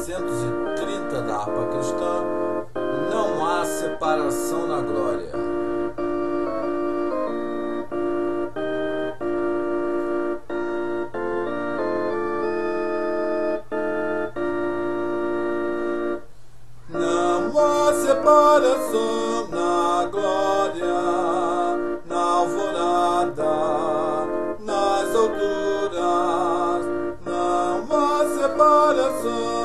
330 da harpa cristã, não há separação na glória. Não há separação na glória, na alvorada, nas alturas. Não há separação.